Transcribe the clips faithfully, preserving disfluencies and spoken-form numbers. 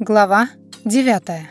Глава девятая.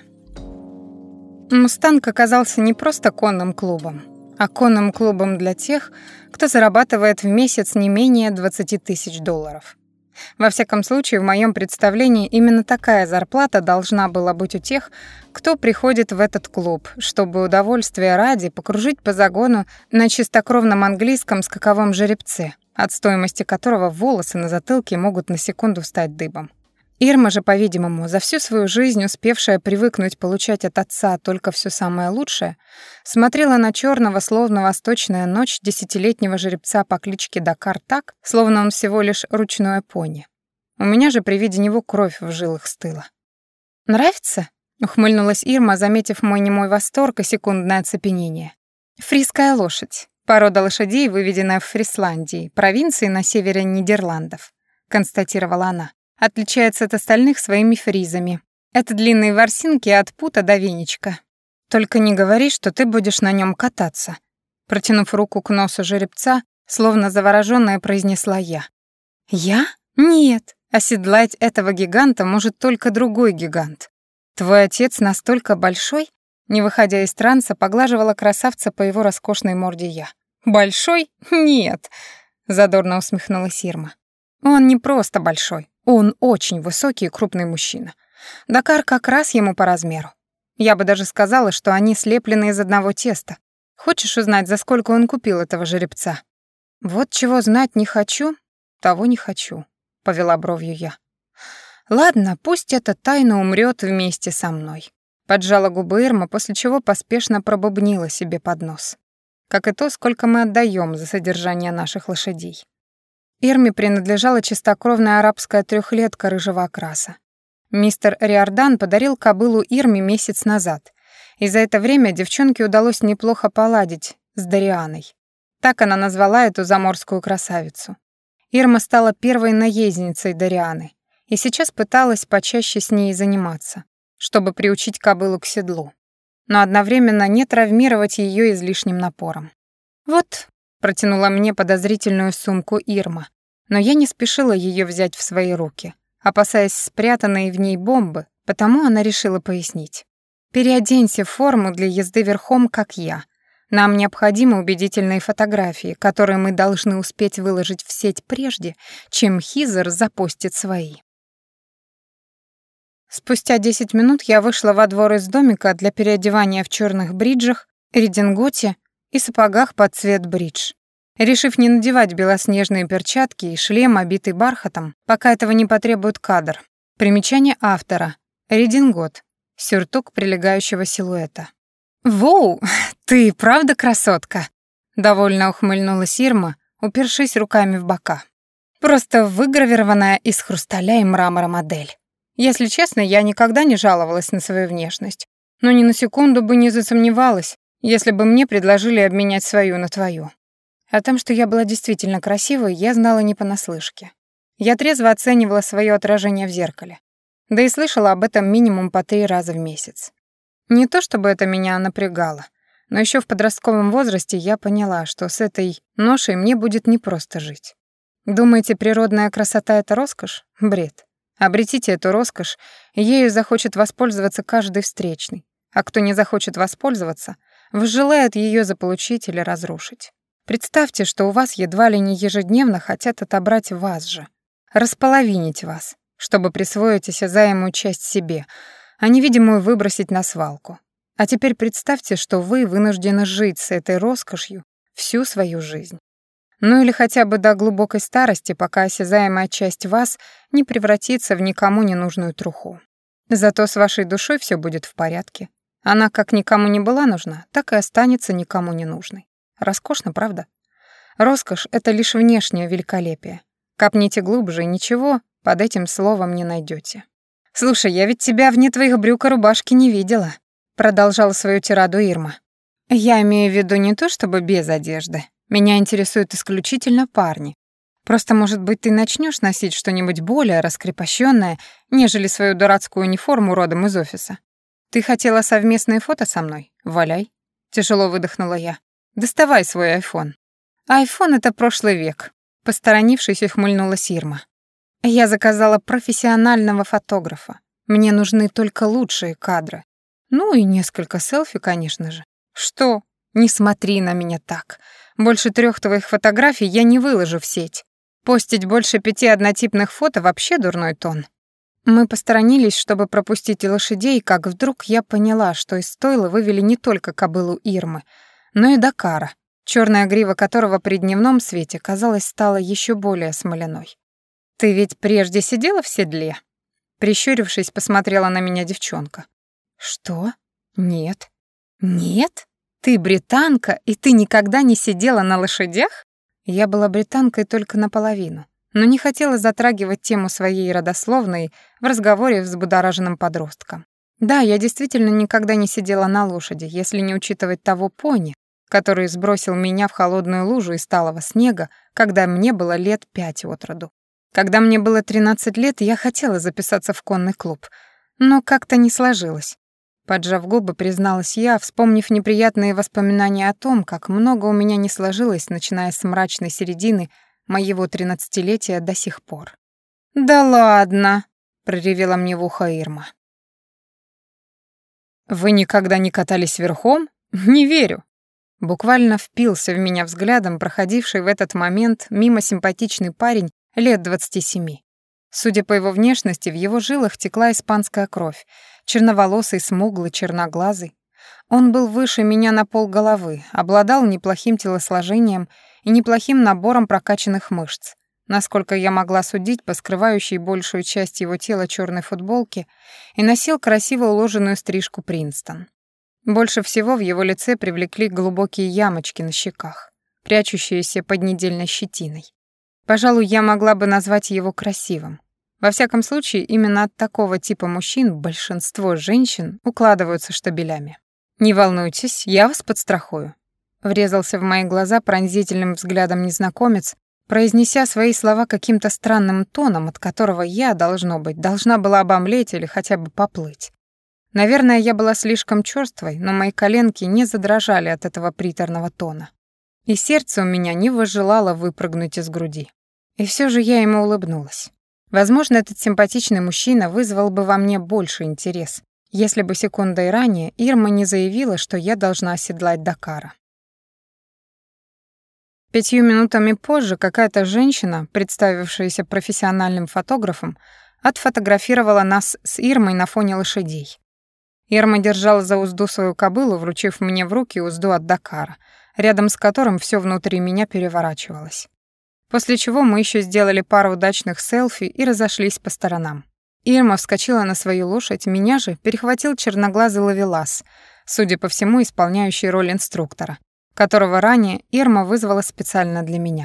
«Мустанг» оказался не просто конным клубом, а конным клубом для тех, кто зарабатывает в месяц не менее двадцати тысяч долларов. Во всяком случае, в моем представлении именно такая зарплата должна была быть у тех, кто приходит в этот клуб, чтобы удовольствия ради покружить по загону на чистокровном английском скаковом жеребце, от стоимости которого волосы на затылке могут на секунду встать дыбом. Ирма же, по-видимому, за всю свою жизнь, успевшая привыкнуть получать от отца только все самое лучшее, смотрела на черного, словно восточная ночь, десятилетнего жеребца по кличке Дакар так, словно он всего лишь ручное пони. У меня же при виде него кровь в жилах стыла. «Нравится?» — ухмыльнулась Ирма, заметив мой немой восторг и секундное оцепенение. «Фриская лошадь. Порода лошадей, выведенная в Фрисландии, провинции на севере Нидерландов», — констатировала она. Отличается от остальных своими фризами. Это длинные ворсинки от пута до веничка. Только не говори, что ты будешь на нем кататься. Протянув руку к носу жеребца, словно заворожённая, произнесла я. Я? Нет. Оседлать этого гиганта может только другой гигант. Твой отец настолько большой? Не выходя из транса, поглаживала красавца по его роскошной морде я. Большой? Нет. Задорно усмехнулась Ирма. Он не просто большой. Он очень высокий и крупный мужчина. Дакар как раз ему по размеру. Я бы даже сказала, что они слеплены из одного теста. Хочешь узнать, за сколько он купил этого жеребца? Вот чего знать не хочу, того не хочу, повела бровью я. Ладно, пусть эта тайна умрет вместе со мной. Поджала губы Ирма, после чего поспешно пробубнила себе под нос. Как и то, сколько мы отдаем за содержание наших лошадей. Ирме принадлежала чистокровная арабская трёхлетка рыжего окраса. Мистер Риордан подарил кобылу Ирме месяц назад, и за это время девчонке удалось неплохо поладить с Дарианой. Так она назвала эту заморскую красавицу. Ирма стала первой наездницей Дарианы, и сейчас пыталась почаще с ней заниматься, чтобы приучить кобылу к седлу, но одновременно не травмировать её излишним напором. «Вот», — протянула мне подозрительную сумку Ирма, но я не спешила её взять в свои руки, опасаясь спрятанной в ней бомбы, потому она решила пояснить. «Переоденься в форму для езды верхом, как я. Нам необходимы убедительные фотографии, которые мы должны успеть выложить в сеть прежде, чем Хизер запостит свои». Спустя десять минут я вышла во двор из домика для переодевания в чёрных бриджах, рединготе и сапогах под цвет бридж. Решив не надевать белоснежные перчатки и шлем, обитый бархатом, пока этого не потребует кадр. Примечание автора. Редингот. Сюртук прилегающего силуэта. «Воу, ты правда красотка?» Довольно ухмыльнулась Ирма, упершись руками в бока. «Просто выгравированная из хрусталя и мрамора модель. Если честно, я никогда не жаловалась на свою внешность, но ни на секунду бы не засомневалась, если бы мне предложили обменять свою на твою». О том, что я была действительно красивой, я знала не понаслышке. Я трезво оценивала свое отражение в зеркале. Да и слышала об этом минимум по три раза в месяц. Не то чтобы это меня напрягало, но еще в подростковом возрасте я поняла, что с этой ношей мне будет непросто жить. Думаете, природная красота — это роскошь? Бред. Обретите эту роскошь, и ею захочет воспользоваться каждый встречный. А кто не захочет воспользоваться, возжелает ее заполучить или разрушить. Представьте, что у вас едва ли не ежедневно хотят отобрать вас же, располовинить вас, чтобы присвоить осязаемую часть себе, а невидимую выбросить на свалку. А теперь представьте, что вы вынуждены жить с этой роскошью всю свою жизнь. Ну или хотя бы до глубокой старости, пока осязаемая часть вас не превратится в никому не нужную труху. Зато с вашей душой все будет в порядке. Она как никому не была нужна, так и останется никому не нужной. Роскошно, правда? Роскошь — это лишь внешнее великолепие. Копните глубже, и ничего под этим словом не найдете. «Слушай, я ведь тебя вне твоих брюк и рубашки не видела», — продолжала свою тираду Ирма. «Я имею в виду не то, чтобы без одежды. Меня интересуют исключительно парни. Просто, может быть, ты начнешь носить что-нибудь более раскрепощенное, нежели свою дурацкую униформу родом из офиса. Ты хотела совместные фото со мной? Валяй». Тяжело выдохнула я. «Доставай свой айфон». «Айфон — это прошлый век», — посторонившись, ухмыльнулась Ирма. «Я заказала профессионального фотографа. Мне нужны только лучшие кадры. Ну и несколько селфи, конечно же. Что? Не смотри на меня так. Больше трех твоих фотографий я не выложу в сеть. Постить больше пяти однотипных фото вообще дурной тон. Мы посторонились, чтобы пропустить лошадей, как вдруг я поняла, что из стойла вывели не только кобылу Ирмы, но и Дакара, черная грива которого при дневном свете, казалось, стала еще более смоляной. «Ты ведь прежде сидела в седле?» Прищурившись, посмотрела на меня девчонка. «Что? Нет». «Нет? Ты британка, и ты никогда не сидела на лошадях?» Я была британкой только наполовину, но не хотела затрагивать тему своей родословной в разговоре с взбудораженным подростком. Да, я действительно никогда не сидела на лошади, если не учитывать того пони, который сбросил меня в холодную лужу из талого снега, когда мне было лет пять от роду. Когда мне было тринадцать лет, я хотела записаться в конный клуб, но как-то не сложилось. Поджав губы, призналась я, вспомнив неприятные воспоминания о том, как много у меня не сложилось, начиная с мрачной середины моего тринадцатилетия до сих пор. «Да ладно!» — проревела мне в ухо Ирма. «Вы никогда не катались верхом? Не верю!» Буквально впился в меня взглядом проходивший в этот момент мимо симпатичный парень лет двадцати семи. Судя по его внешности, в его жилах текла испанская кровь, черноволосый, смуглый, черноглазый. Он был выше меня на полголовы, обладал неплохим телосложением и неплохим набором прокачанных мышц. Насколько я могла судить по скрывающей большую часть его тела черной футболке, и носил красиво уложенную стрижку Принстон. Больше всего в его лице привлекли глубокие ямочки на щеках, прячущиеся под недельной щетиной. Пожалуй, я могла бы назвать его красивым. Во всяком случае, именно от такого типа мужчин большинство женщин укладываются штабелями. «Не волнуйтесь, я вас подстрахую», — врезался в мои глаза пронзительным взглядом незнакомец, произнеся свои слова каким-то странным тоном, от которого я, должно быть, должна была обомлеть или хотя бы поплыть. Наверное, я была слишком чёрствой, но мои коленки не задрожали от этого приторного тона. И сердце у меня не возжелало выпрыгнуть из груди. И все же я ему улыбнулась. Возможно, этот симпатичный мужчина вызвал бы во мне больше интерес, если бы секундой ранее Ирма не заявила, что я должна оседлать Дакара. Пятью минутами позже какая-то женщина, представившаяся профессиональным фотографом, отфотографировала нас с Ирмой на фоне лошадей. Ирма держала за узду свою кобылу, вручив мне в руки узду от Дакара, рядом с которым все внутри меня переворачивалось. После чего мы еще сделали пару удачных селфи и разошлись по сторонам. Ирма вскочила на свою лошадь, меня же перехватил черноглазый ловелас, судя по всему, исполняющий роль инструктора, которого ранее Ирма вызвала специально для меня.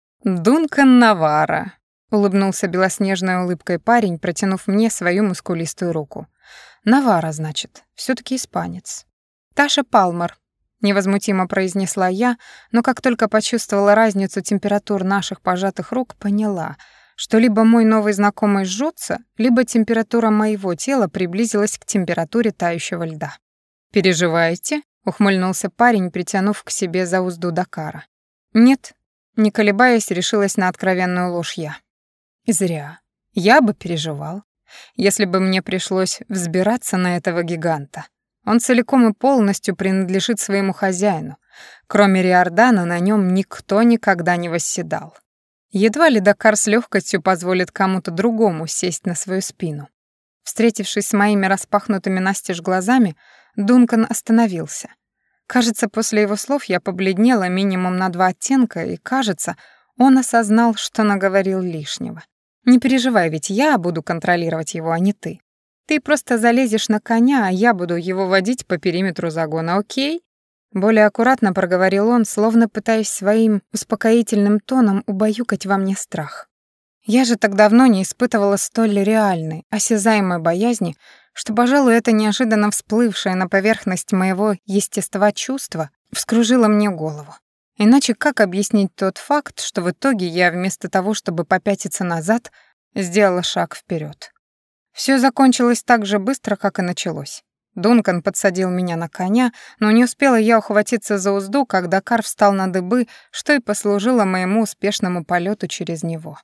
«Дункан Навара», — улыбнулся белоснежной улыбкой парень, протянув мне свою мускулистую руку. «Навара, значит, все-таки испанец». «Таша Палмер», — невозмутимо произнесла я, но как только почувствовала разницу температур наших пожатых рук, поняла, что либо мой новый знакомый жжется, либо температура моего тела приблизилась к температуре тающего льда. «Переживаете?» — ухмыльнулся парень, притянув к себе за узду Дакара. «Нет», — не колебаясь, решилась на откровенную ложь я. И зря. Я бы переживал, если бы мне пришлось взбираться на этого гиганта. Он целиком и полностью принадлежит своему хозяину. Кроме Риордана на нем никто никогда не восседал. Едва ли Дакар с легкостью позволит кому-то другому сесть на свою спину. Встретившись с моими распахнутыми настежь глазами, Дункан остановился. Кажется, после его слов я побледнела минимум на два оттенка, и, кажется, он осознал, что наговорил лишнего. «Не переживай, ведь я буду контролировать его, а не ты. Ты просто залезешь на коня, а я буду его водить по периметру загона, окей?» Более аккуратно проговорил он, словно пытаясь своим успокоительным тоном убаюкать во мне страх. Я же так давно не испытывала столь реальной, осязаемой боязни, что, пожалуй, это неожиданно всплывшее на поверхность моего естества чувство вскружило мне голову. Иначе как объяснить тот факт, что в итоге я вместо того, чтобы попятиться назад, сделала шаг вперед? Все закончилось так же быстро, как и началось. Дункан подсадил меня на коня, но не успела я ухватиться за узду, как Дакар встал на дыбы, что и послужило моему успешному полету через него.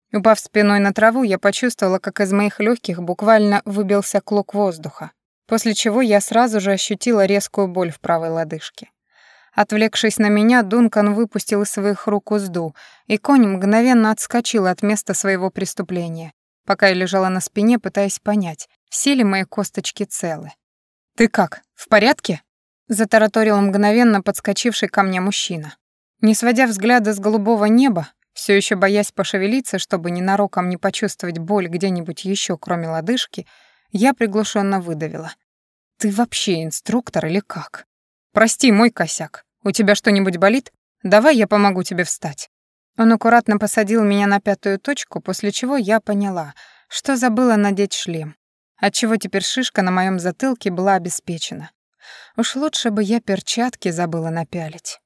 Упав спиной на траву, я почувствовала, как из моих легких буквально выбился клок воздуха, после чего я сразу же ощутила резкую боль в правой лодыжке. Отвлекшись на меня, Дункан выпустил из своих рук узду, и конь мгновенно отскочил от места своего преступления, пока я лежала на спине, пытаясь понять, все ли мои косточки целы. «Ты как, в порядке?» — затараторил мгновенно подскочивший ко мне мужчина. Не сводя взгляда с голубого неба, все еще боясь пошевелиться, чтобы ненароком не почувствовать боль где-нибудь еще, кроме лодыжки, я приглушенно выдавила. «Ты вообще инструктор или как? Прости, мой косяк. У тебя что-нибудь болит? Давай я помогу тебе встать». Он аккуратно посадил меня на пятую точку, после чего я поняла, что забыла надеть шлем, отчего теперь шишка на моем затылке была обеспечена. Уж лучше бы я перчатки забыла напялить.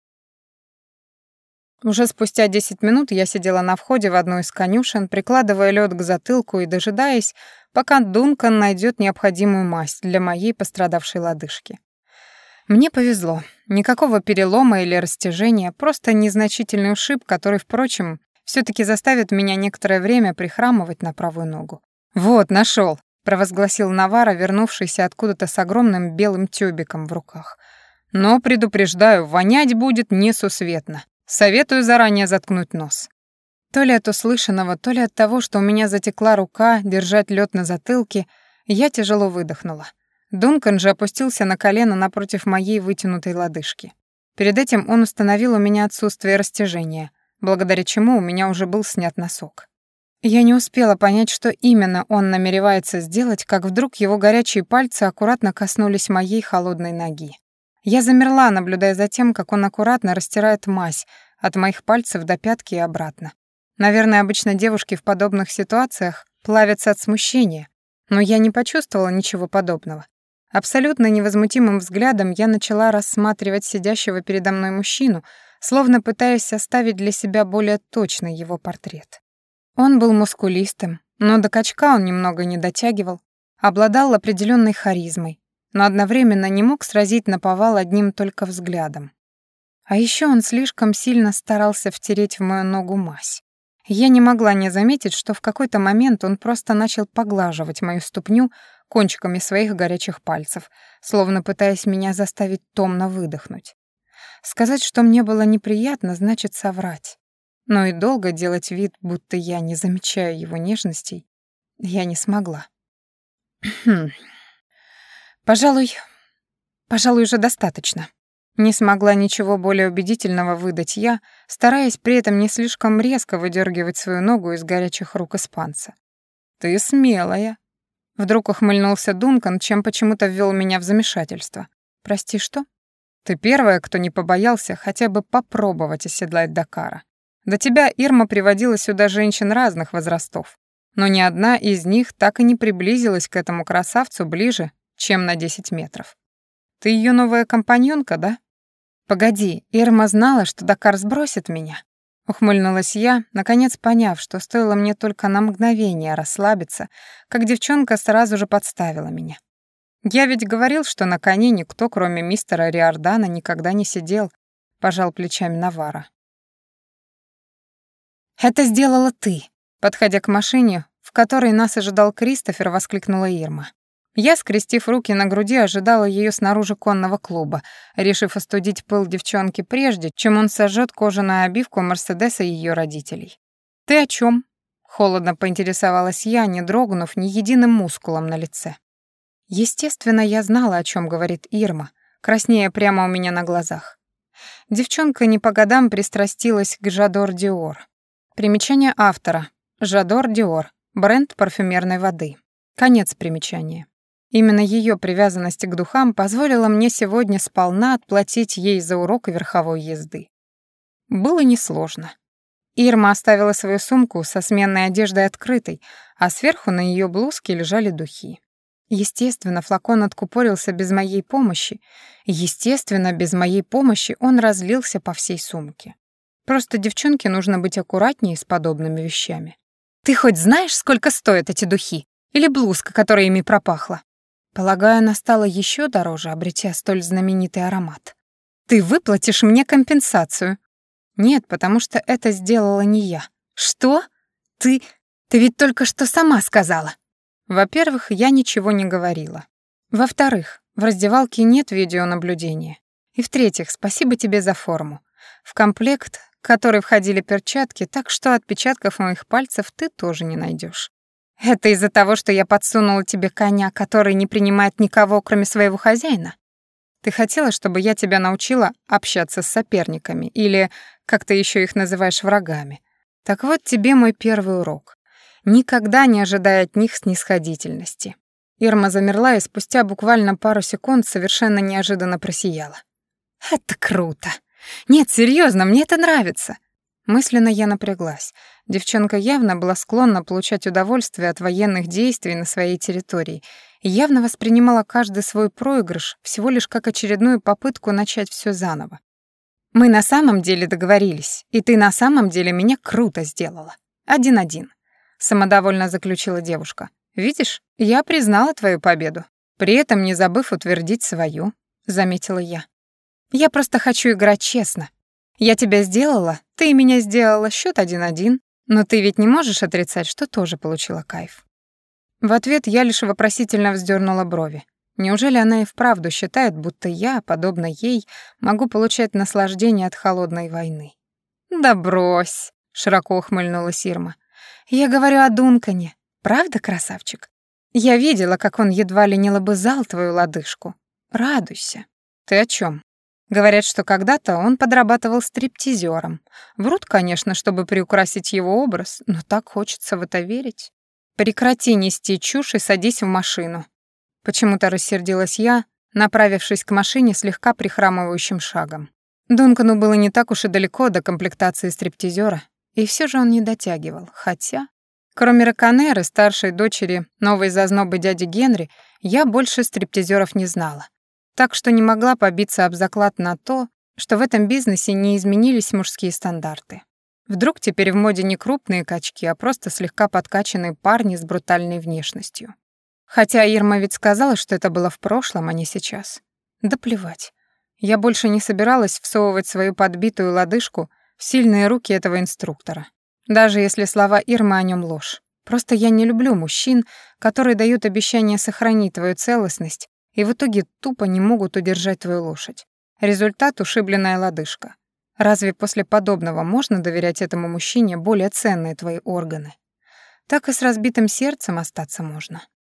Уже спустя десять минут я сидела на входе в одну из конюшен, прикладывая лед к затылку и дожидаясь, пока Дункан найдет необходимую мазь для моей пострадавшей лодыжки. Мне повезло. Никакого перелома или растяжения, просто незначительный ушиб, который, впрочем, все таки заставит меня некоторое время прихрамывать на правую ногу. «Вот, нашел, провозгласил Навара, вернувшийся откуда-то с огромным белым тюбиком в руках. «Но, предупреждаю, вонять будет несусветно. Советую заранее заткнуть нос». То ли от услышанного, то ли от того, что у меня затекла рука держать лед на затылке, я тяжело выдохнула. Дункан же опустился на колено напротив моей вытянутой лодыжки. Перед этим он установил у меня отсутствие растяжения, благодаря чему у меня уже был снят носок. Я не успела понять, что именно он намеревается сделать, как вдруг его горячие пальцы аккуратно коснулись моей холодной ноги. Я замерла, наблюдая за тем, как он аккуратно растирает мазь от моих пальцев до пятки и обратно. Наверное, обычно девушки в подобных ситуациях плавятся от смущения, но я не почувствовала ничего подобного. Абсолютно невозмутимым взглядом я начала рассматривать сидящего передо мной мужчину, словно пытаясь составить для себя более точный его портрет. Он был мускулистым, но до качка он немного не дотягивал, обладал определенной харизмой, но одновременно не мог сразить наповал одним только взглядом. А еще он слишком сильно старался втереть в мою ногу мазь. Я не могла не заметить, что в какой-то момент он просто начал поглаживать мою ступню кончиками своих горячих пальцев, словно пытаясь меня заставить томно выдохнуть. Сказать, что мне было неприятно, значит соврать. Но и долго делать вид, будто я не замечаю его нежностей, я не смогла. Пожалуй, пожалуй, уже достаточно. Не смогла ничего более убедительного выдать я, стараясь при этом не слишком резко выдергивать свою ногу из горячих рук испанца. «Ты смелая», — вдруг ухмыльнулся Дункан, чем почему-то ввел меня в замешательство. «Прости, что?» «Ты первая, кто не побоялся хотя бы попробовать оседлать Дакара. До тебя Ирма приводила сюда женщин разных возрастов, но ни одна из них так и не приблизилась к этому красавцу ближе, чем на десять метров. Ты ее новая компаньонка, да?» «Погоди, Ирма знала, что Дакар сбросит меня?» Ухмыльнулась я, наконец поняв, что стоило мне только на мгновение расслабиться, как девчонка сразу же подставила меня. «Я ведь говорил, что на коне никто, кроме мистера Риордана, никогда не сидел», — пожал плечами Навара. «Это сделала ты», — подходя к машине, в которой нас ожидал Кристофер, воскликнула Ирма. Я, скрестив руки на груди, ожидала ее снаружи конного клуба, решив остудить пыл девчонки прежде, чем он сожжет кожаную обивку Мерседеса ее родителей. «Ты о чем? Холодно поинтересовалась я, не дрогнув ни единым мускулом на лице. Естественно, я знала, о чем говорит Ирма, краснея прямо у меня на глазах. Девчонка не по годам пристрастилась к Жадор Диор. Примечание автора. Жадор Диор. Бренд парфюмерной воды. Конец примечания. Именно ее привязанность к духам позволила мне сегодня сполна отплатить ей за урок верховой езды. Было несложно. Ирма оставила свою сумку со сменной одеждой открытой, а сверху на ее блузке лежали духи. Естественно, флакон откупорился без моей помощи. Естественно, без моей помощи он разлился по всей сумке. Просто девчонке нужно быть аккуратнее с подобными вещами. «Ты хоть знаешь, сколько стоят эти духи? Или блузка, которая ими пропахла?» Полагаю, она стала еще дороже, обретя столь знаменитый аромат. «Ты выплатишь мне компенсацию?» «Нет, потому что это сделала не я». «Что? Ты... ты ведь только что сама сказала. Во-первых, я ничего не говорила. Во-вторых, в раздевалке нет видеонаблюдения. И в-третьих, спасибо тебе за форму. В комплект, в который входили перчатки, так что отпечатков моих пальцев ты тоже не найдешь. Это из-за того, что я подсунула тебе коня, который не принимает никого, кроме своего хозяина? Ты хотела, чтобы я тебя научила общаться с соперниками или, как ты еще их называешь, врагами. Так вот тебе мой первый урок. Никогда не ожидай от них снисходительности. Ирма замерла и спустя буквально пару секунд совершенно неожиданно просияла. Это круто. Нет, серьезно, мне это нравится. Мысленно я напряглась. Девчонка явно была склонна получать удовольствие от военных действий на своей территории и явно воспринимала каждый свой проигрыш всего лишь как очередную попытку начать все заново. Мы на самом деле договорились, и ты на самом деле меня круто сделала. Один-один. Самодовольно заключила девушка. Видишь, я признала твою победу, при этом не забыв утвердить свою, заметила я. Я просто хочу играть честно. Я тебя сделала, ты меня сделала, счет один-один, но ты ведь не можешь отрицать, что тоже получила кайф. В ответ я лишь вопросительно вздернула брови. Неужели она и вправду считает, будто я, подобно ей, могу получать наслаждение от холодной войны? Да брось, широко ухмыльнулась Ирма. Я говорю о Дункане. Правда, красавчик? Я видела, как он едва ли не лобызал твою лодыжку. Радуйся. Ты о чем? Говорят, что когда-то он подрабатывал стриптизером. Врут, конечно, чтобы приукрасить его образ, но так хочется в это верить. Прекрати нести чушь и садись в машину. Почему-то рассердилась я, направившись к машине слегка прихрамывающим шагом. Дункану было не так уж и далеко до комплектации стриптизера, и все же он не дотягивал, хотя... Кроме Раконеры, старшей дочери новой зазнобы дяди Генри, я больше стриптизеров не знала. Так что не могла побиться об заклад на то, что в этом бизнесе не изменились мужские стандарты. Вдруг теперь в моде не крупные качки, а просто слегка подкачанные парни с брутальной внешностью. Хотя Ирма ведь сказала, что это было в прошлом, а не сейчас. Да плевать. Я больше не собиралась всовывать свою подбитую лодыжку в сильные руки этого инструктора. Даже если слова Ирмы о нем ложь. Просто я не люблю мужчин, которые дают обещание сохранить твою целостность и в итоге тупо не могут удержать твою лошадь. Результат — ушибленная лодыжка. Разве после подобного можно доверять этому мужчине более ценные твои органы? Так и с разбитым сердцем остаться можно.